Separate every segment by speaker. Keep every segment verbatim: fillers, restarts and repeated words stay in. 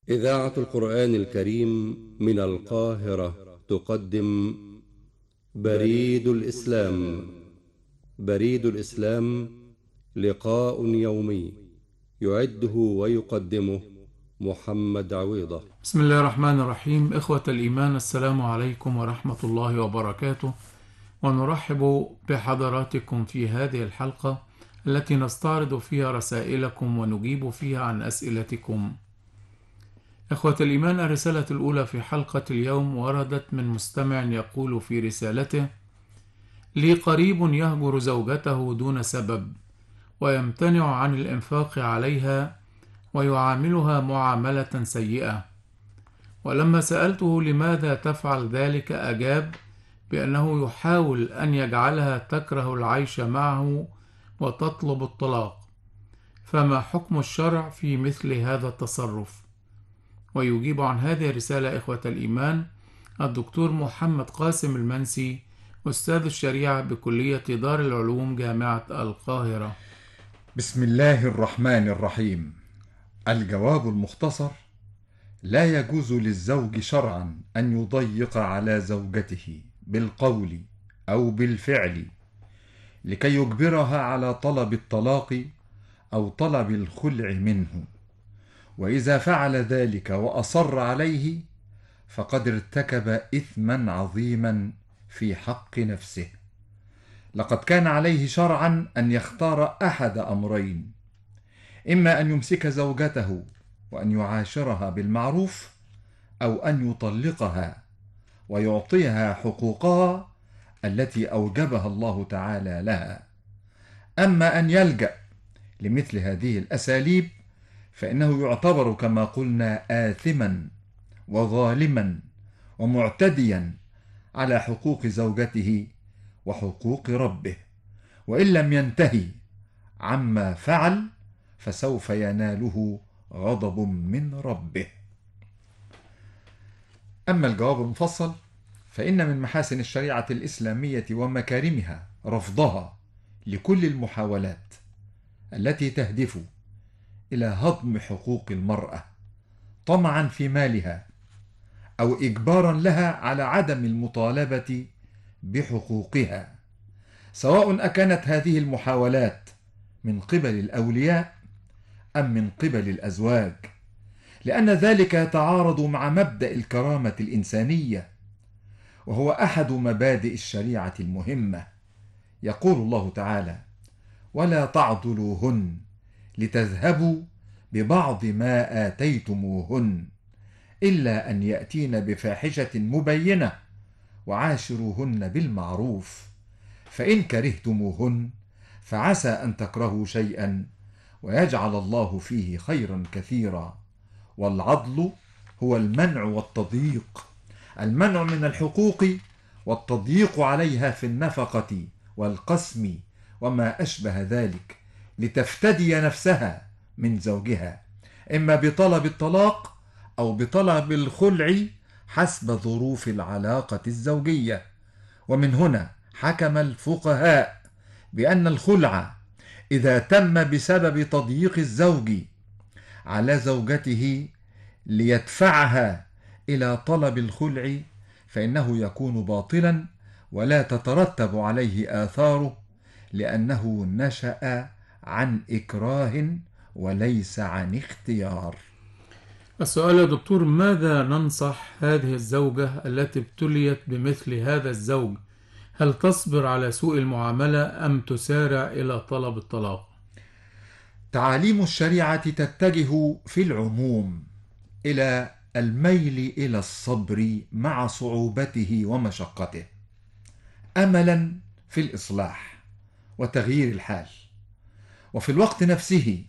Speaker 1: إذاعة القرآن الكريم من القاهرة تقدم بريد الإسلام. بريد الإسلام لقاء يومي يعده ويقدمه محمد عويضة.
Speaker 2: بسم الله الرحمن الرحيم. إخوة الإيمان، السلام عليكم ورحمة الله وبركاته، ونرحب بحضراتكم في هذه الحلقة التي نستعرض فيها رسائلكم ونجيب فيها عن أسئلتكم. إخوة الإيمان، الرسالة الأولى في حلقة اليوم وردت من مستمع يقول في رسالته: لي قريب يهجر زوجته دون سبب ويمتنع عن الإنفاق عليها ويعاملها معاملة سيئة، ولما سألته لماذا تفعل ذلك أجاب بأنه يحاول أن يجعلها تكره العيش معه وتطلب الطلاق، فما حكم الشرع في مثل هذا التصرف؟ ويجيب عن هذه الرسالة إخوة الإيمان الدكتور محمد قاسم المنسي، أستاذ الشريعة بكلية دار العلوم جامعة القاهرة.
Speaker 3: بسم الله الرحمن الرحيم. الجواب المختصر: لا يجوز للزوج شرعا أن يضيق على زوجته بالقول أو بالفعل لكي يجبرها على طلب الطلاق أو طلب الخلع منه، وإذا فعل ذلك وأصر عليه فقد ارتكب إثما عظيما في حق نفسه. لقد كان عليه شرعا أن يختار أحد أمرين: إما أن يمسك زوجته وأن يعاشرها بالمعروف، أو أن يطلقها ويعطيها حقوقها التي أوجبها الله تعالى لها. أما أن يلجأ لمثل هذه الأساليب فإنه يعتبر كما قلنا آثما وظالما ومعتديا على حقوق زوجته وحقوق ربه، وإن لم ينتهي عما فعل فسوف يناله غضب من ربه. أما الجواب المفصل فإن من محاسن الشريعة الإسلامية ومكارمها رفضها لكل المحاولات التي تهدف إلى هضم حقوق المرأة طمعا في مالها أو إجبارا لها على عدم المطالبة بحقوقها، سواء أكانت هذه المحاولات من قبل الأولياء أم من قبل الأزواج، لأن ذلك يتعارض مع مبدأ الكرامة الإنسانية، وهو أحد مبادئ الشريعة المهمة. يقول الله تعالى: ولا تعضلوهن لتذهبوا ببعض ما آتيتموهن إلا أن يأتين بفاحشة مبينة وعاشروهن بالمعروف، فإن كرهتموهن فعسى أن تكرهوا شيئا ويجعل الله فيه خيرا كثيرا. والعضل هو المنع والتضييق، المنع من الحقوق والتضييق عليها في النفقة والقسم وما أشبه ذلك، لتفتدي نفسها من زوجها إما بطلب الطلاق أو بطلب الخلع حسب ظروف العلاقة الزوجية. ومن هنا حكم الفقهاء بأن الخلع إذا تم بسبب تضييق الزوج على زوجته ليدفعها إلى طلب الخلع فإنه يكون باطلا ولا تترتب عليه آثاره، لأنه نشأ عن إكراه وليس عن اختيار.
Speaker 2: السؤال يا دكتور: ماذا ننصح هذه الزوجة التي ابتليت بمثل هذا الزوج؟ هل تصبر على سوء المعاملة أم تسارع إلى طلب الطلاق؟
Speaker 3: تعاليم الشريعة تتجه في العموم إلى الميل إلى الصبر مع صعوبته ومشقته، أملا في الإصلاح وتغيير الحال، وفي الوقت نفسه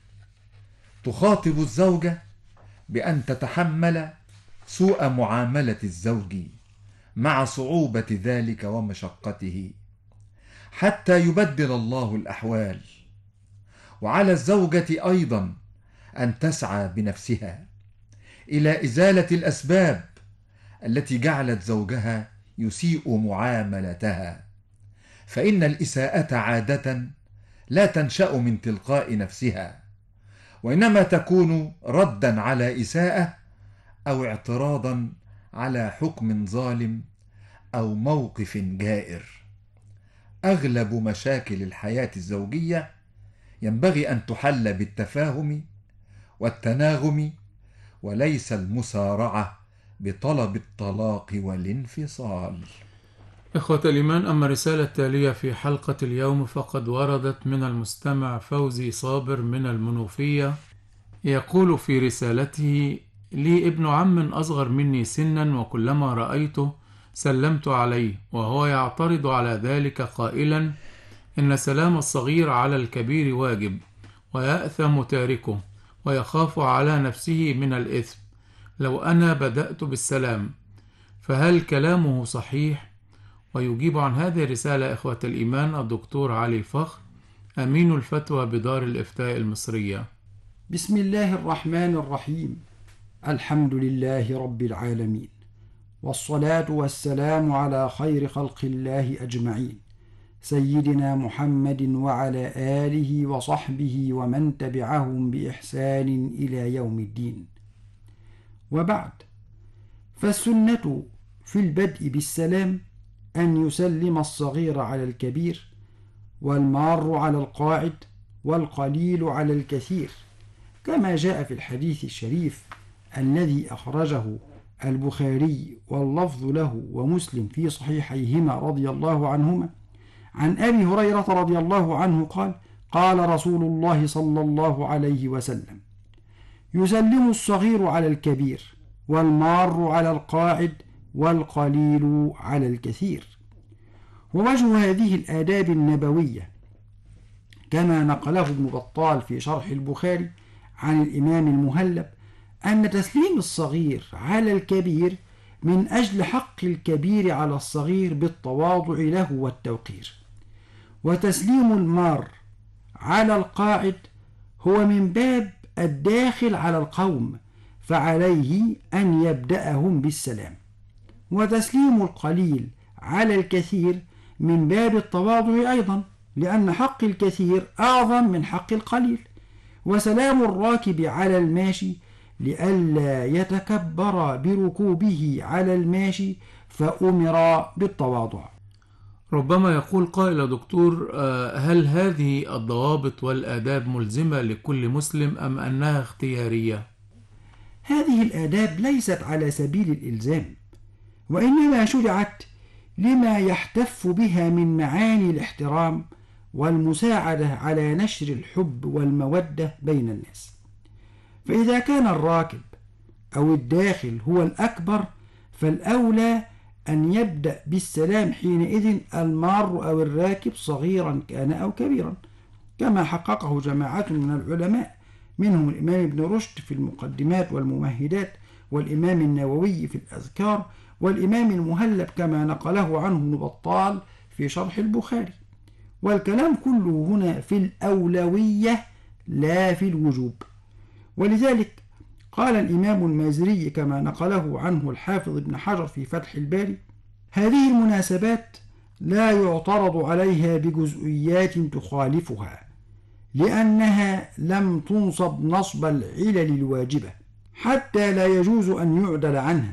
Speaker 3: تخاطب الزوجة بأن تتحمل سوء معاملة الزوج مع صعوبة ذلك ومشقته حتى يبدل الله الأحوال. وعلى الزوجة أيضا أن تسعى بنفسها إلى إزالة الأسباب التي جعلت زوجها يسيء معاملتها، فإن الإساءة عادة لا تنشأ من تلقاء نفسها، وإنما تكون ردا على إساءة أو اعتراضا على حكم ظالم أو موقف جائر. أغلب مشاكل الحياة الزوجية ينبغي أن تحل بالتفاهم والتناغم، وليس المسارعة بطلب الطلاق والانفصال.
Speaker 2: إخوة الإيمان، أما الرسالة التالية في حلقة اليوم فقد وردت من المستمع فوزي صابر من المنوفية. يقول في رسالته: لي ابن عم أصغر مني سنا، وكلما رأيته سلمت عليه وهو يعترض على ذلك قائلا إن سلام الصغير على الكبير واجب، ويأثم تاركه ويخاف على نفسه من الإثم لو أنا بدأت بالسلام، فهل كلامه صحيح؟ ويجيب عن هذه الرسالة إخوة الإيمان الدكتور علي فخر، أمين الفتوى بدار الإفتاء المصرية.
Speaker 4: بسم الله الرحمن الرحيم. الحمد لله رب العالمين، والصلاة والسلام على خير خلق الله أجمعين، سيدنا محمد وعلى آله وصحبه ومن تبعهم بإحسان إلى يوم الدين. وبعد، فالسنة في البدء بالسلام أن يسلم الصغير على الكبير، والمار على القاعد، والقليل على الكثير، كما جاء في الحديث الشريف الذي أخرجه البخاري واللفظ له ومسلم في صحيحيهما رضي الله عنهما عن أبي هريرة رضي الله عنه قال: قال رسول الله صلى الله عليه وسلم: يسلم الصغير على الكبير، والمار على القاعد، والقليل على الكثير. ووجه هذه الآداب النبوية كما نقله ابن بطال في شرح البخاري عن الإمام المهلب أن تسليم الصغير على الكبير من أجل حق الكبير على الصغير بالتواضع له والتوقير، وتسليم المار على القاعد هو من باب الداخل على القوم، فعليه أن يبدأهم بالسلام، وتسليم القليل على الكثير من باب التواضع أيضا، لأن حق الكثير أعظم من حق القليل. وسلام الراكب على الماشي لئلا يتكبر بركوبه على الماشي، فأمر بالتواضع.
Speaker 2: ربما يقول قائل: دكتور، هل هذه الضوابط والآداب ملزمة لكل مسلم أم أنها اختيارية؟
Speaker 4: هذه الآداب ليست على سبيل الإلزام، وإنما شرعت لما يحتف بها من معاني الاحترام والمساعدة على نشر الحب والمودة بين الناس. فإذا كان الراكب أو الداخل هو الأكبر، فالأولى أن يبدأ بالسلام حينئذ المار أو الراكب، صغيرا كان أو كبيرا، كما حققه جماعة من العلماء، منهم الإمام ابن رشد في المقدمات والممهدات، والإمام النووي في الأذكار، والإمام المهلب كما نقله عنه ابن بطال في شرح البخاري. والكلام كله هنا في الأولوية لا في الوجوب. ولذلك قال الإمام المازري كما نقله عنه الحافظ ابن حجر في فتح الباري: هذه المناسبات لا يعترض عليها بجزئيات تخالفها، لأنها لم تنصب نصب العلل الواجبة، حتى لا يجوز أن يعدل عنها.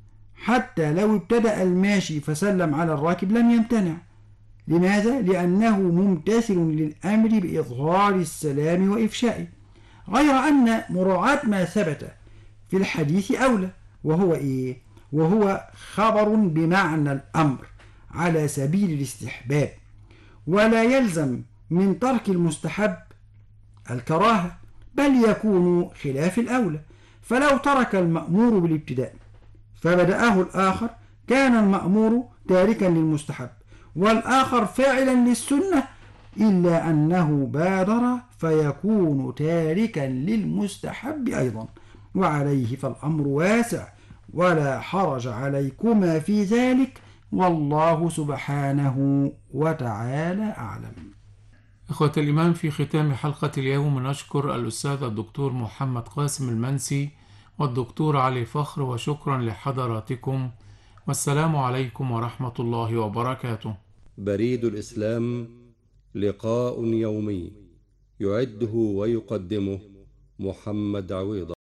Speaker 4: حتى لو ابتدأ الماشي فسلم على الراكب لم يمتنع. لماذا؟ لأنه ممتثل للأمر بإظهار السلام وإفشائه، غير أن مراعاة ما ثبت في الحديث أولى، وهو إيه؟ وهو خبر بمعنى الأمر على سبيل الاستحباب، ولا يلزم من ترك المستحب الكراهة، بل يكون خلاف الأولى. فلو ترك المأمور بالابتداء فبدأه الآخر، كان المأمور تاركا للمستحب والآخر فاعلا للسنة، إلا أنه بادر فيكون تاركا للمستحب أيضا. وعليه فالأمر واسع، ولا حرج عليكما في ذلك، والله سبحانه وتعالى أعلم.
Speaker 2: إخوة الإيمان، في ختام حلقة اليوم نشكر الأستاذ الدكتور محمد قاسم المنسي والدكتور علي فخر، وشكرا لحضراتكم، والسلام عليكم ورحمة الله وبركاته.
Speaker 1: بريد الإسلام، لقاء يومي يعده ويقدمه محمد عويضة.